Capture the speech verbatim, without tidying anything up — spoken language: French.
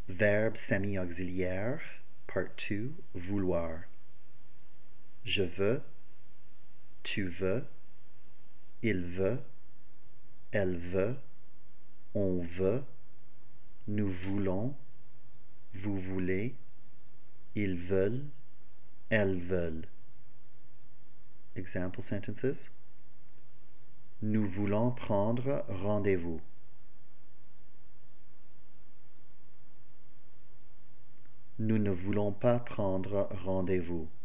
Verbe semi-auxiliaire, part two, vouloir. Je veux, tu veux, il veut, elle veut, on veut, nous voulons, vous voulez, ils veulent, elles veulent. Example sentences. Nous voulons prendre rendez-vous. Nous ne voulons pas prendre rendez-vous.